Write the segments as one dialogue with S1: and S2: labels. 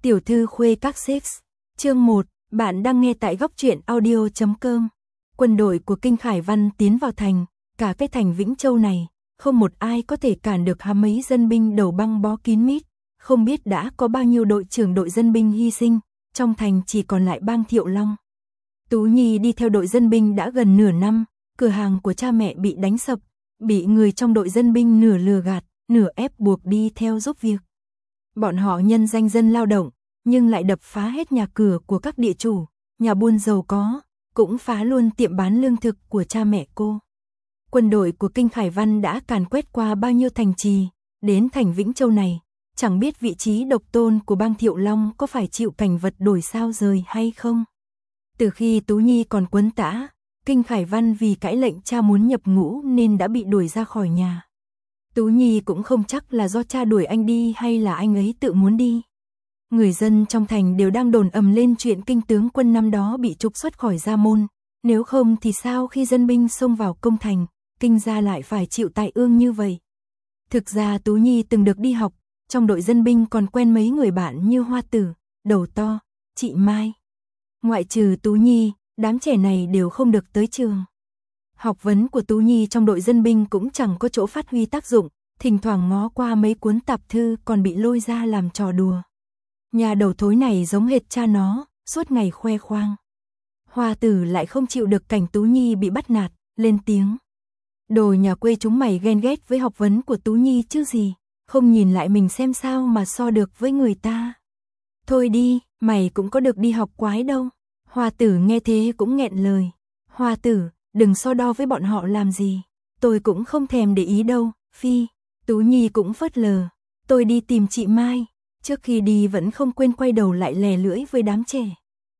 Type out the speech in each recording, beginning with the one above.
S1: Tiểu thư khuê các sếp. Chương 1, bạn đang nghe tại góc truyện audio.com. Quân đội của Kinh Khải Văn tiến vào thành, cả cái thành Vĩnh Châu này, không một ai có thể cản được mấy dân binh đầu băng bó kín mít, không biết đã có bao nhiêu đội trưởng đội dân binh hy sinh, trong thành chỉ còn lại Bang Thiệu Long. Tú Nhi đi theo đội dân binh đã gần nửa năm, cửa hàng của cha mẹ bị đánh sập, bị người trong đội dân binh nửa lừa gạt, nửa ép buộc đi theo giúp việc. Bọn họ nhân danh dân lao động, nhưng lại đập phá hết nhà cửa của các địa chủ, nhà buôn giàu có, cũng phá luôn tiệm bán lương thực của cha mẹ cô. Quân đội của Kinh Khải Văn đã càn quét qua bao nhiêu thành trì, đến thành Vĩnh Châu này, chẳng biết vị trí độc tôn của Bang Thiệu Long có phải chịu cảnh vật đổi sao rời hay không. Từ khi Tú Nhi còn quấn tã, Kinh Khải Văn vì cãi lệnh cha muốn nhập ngũ nên đã bị đuổi ra khỏi nhà. Tú Nhi cũng không chắc là do cha đuổi anh đi hay là anh ấy tự muốn đi. Người dân trong thành đều đang đồn ầm lên chuyện Kinh tướng quân năm đó bị trục xuất khỏi gia môn, nếu không thì sao khi dân binh xông vào công thành, Kinh gia lại phải chịu tai ương như vậy. Thực ra Tú Nhi từng được đi học, trong đội dân binh còn quen mấy người bạn như Hoa Tử, Đầu To, chị Mai. Ngoại trừ Tú Nhi, đám trẻ này đều không được tới trường. Học vấn của Tú Nhi trong đội dân binh cũng chẳng có chỗ phát huy tác dụng, thỉnh thoảng ngó qua mấy cuốn tạp thư còn bị lôi ra làm trò đùa. Nhà đầu thối này giống hệt cha nó, suốt ngày khoe khoang. Hoa Tử lại không chịu được cảnh Tú Nhi bị bắt nạt, lên tiếng. Đồ nhà quê chúng mày ghen ghét với học vấn của Tú Nhi chứ gì, không nhìn lại mình xem sao mà so được với người ta. Thôi đi, mày cũng có được đi học quái đâu. Hoa Tử nghe thế cũng nghẹn lời. Hoa Tử, đừng so đo với bọn họ làm gì. Tôi cũng không thèm để ý đâu, phi. Tú Nhi cũng phớt lờ. Tôi đi tìm chị Mai. Trước khi đi vẫn không quên quay đầu lại lè lưỡi với đám trẻ.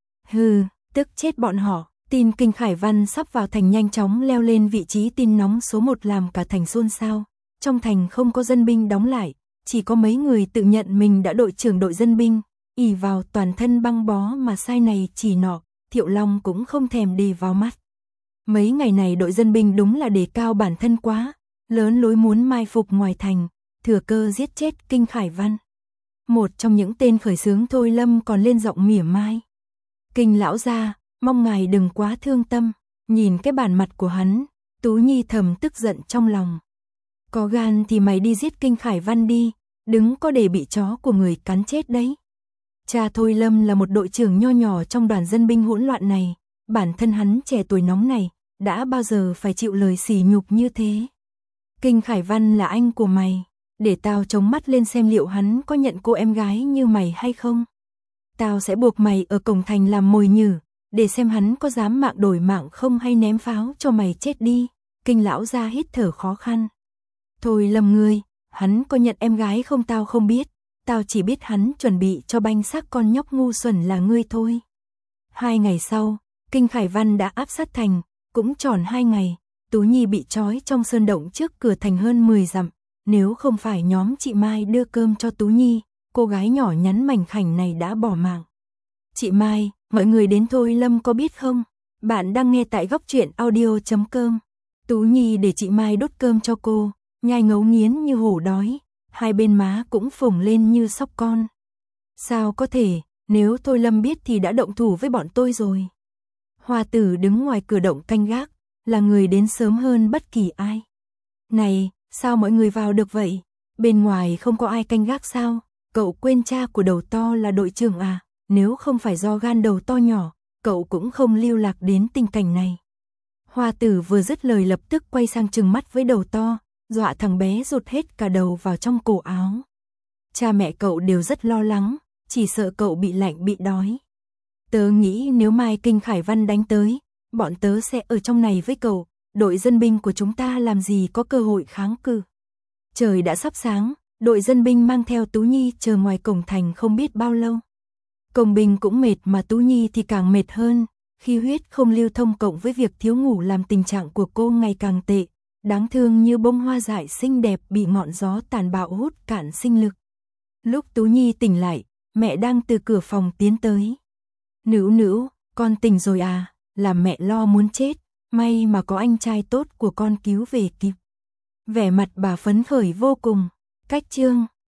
S1: Hừ, tức chết bọn họ. Tin Kinh Khải Văn sắp vào thành nhanh chóng leo lên vị trí tin nóng số 1 làm cả thành xôn xao. Trong thành không có dân binh đóng lại, chỉ có mấy người tự nhận mình đã đội trưởng đội dân binh, ỷ vào toàn thân băng bó mà sai này chỉ nọ, Thiệu Long cũng không thèm để vào mắt. Mấy ngày này đội dân binh đúng là đề cao bản thân quá, lớn lối muốn mai phục ngoài thành, thừa cơ giết chết Kinh Khải Văn. Một trong những tên khởi xướng Thôi Lâm còn lên giọng mỉa mai. Kinh lão gia, mong ngài đừng quá thương tâm. Nhìn cái bản mặt của hắn, Tú Nhi thầm tức giận trong lòng. Có gan thì mày đi giết Kinh Khải Văn đi, đừng có để bị chó của người cắn chết đấy. Cha Thôi Lâm là một đội trưởng nho nhỏ trong đoàn dân binh hỗn loạn này, bản thân hắn trẻ tuổi nóng này, đã bao giờ phải chịu lời sỉ nhục như thế. Kinh Khải Văn là anh của mày, để tao chống mắt lên xem liệu hắn có nhận cô em gái như mày hay không. Tao sẽ buộc mày ở cổng thành làm mồi nhử, để xem hắn có dám mạng đổi mạng không hay ném pháo cho mày chết đi. Kinh lão gia hít thở khó khăn. Thôi Lâm ngươi, hắn có nhận em gái không tao không biết, tao chỉ biết hắn chuẩn bị cho banh xác con nhóc ngu xuẩn là ngươi thôi. 2 ngày sau, Kinh Khải Văn đã áp sát thành, cũng tròn 2 ngày, Tú Nhi bị trói trong sơn động trước cửa thành hơn 10 dặm, nếu không phải nhóm chị Mai đưa cơm cho Tú Nhi, cô gái nhỏ nhắn mảnh khảnh này đã bỏ mạng. Chị Mai, mọi người đến Thôi Lâm có biết không? Bạn đang nghe tại góc truyện audio.com. Tú Nhi để chị Mai đốt cơm cho cô, nhai ngấu nghiến như hổ đói, hai bên má cũng phồng lên như sóc con. Sao có thể, nếu Thôi Lâm biết thì đã động thủ với bọn tôi rồi. Hoa Tử đứng ngoài cửa động canh gác, là người đến sớm hơn bất kỳ ai. Này, sao mọi người vào được vậy? Bên ngoài không có ai canh gác sao? Cậu quên cha của Đầu To là đội trưởng à? Nếu không phải do gan Đầu To nhỏ, cậu cũng không lưu lạc đến tình cảnh này. Hoa Tử vừa dứt lời lập tức quay sang trừng mắt với Đầu To, dọa thằng bé rụt hết cả đầu vào trong cổ áo. Cha mẹ cậu đều rất lo lắng, chỉ sợ cậu bị lạnh bị đói. Tớ nghĩ nếu mai Kinh Khải Văn đánh tới, bọn tớ sẽ ở trong này với cậu, đội dân binh của chúng ta làm gì có cơ hội kháng cự. Trời đã sắp sáng, đội dân binh mang theo Tú Nhi chờ ngoài cổng thành không biết bao lâu. Công binh cũng mệt mà Tú Nhi thì càng mệt hơn, khi huyết không lưu thông cộng với việc thiếu ngủ làm tình trạng của cô ngày càng tệ, đáng thương như bông hoa dại xinh đẹp bị ngọn gió tàn bạo hút cạn sinh lực. Lúc Tú Nhi tỉnh lại, mẹ đang từ cửa phòng tiến tới. Nữu nữu, con tỉnh rồi à, làm mẹ lo muốn chết, may mà có anh trai tốt của con cứu về kịp. Vẻ mặt bà phấn khởi vô cùng. Cách chương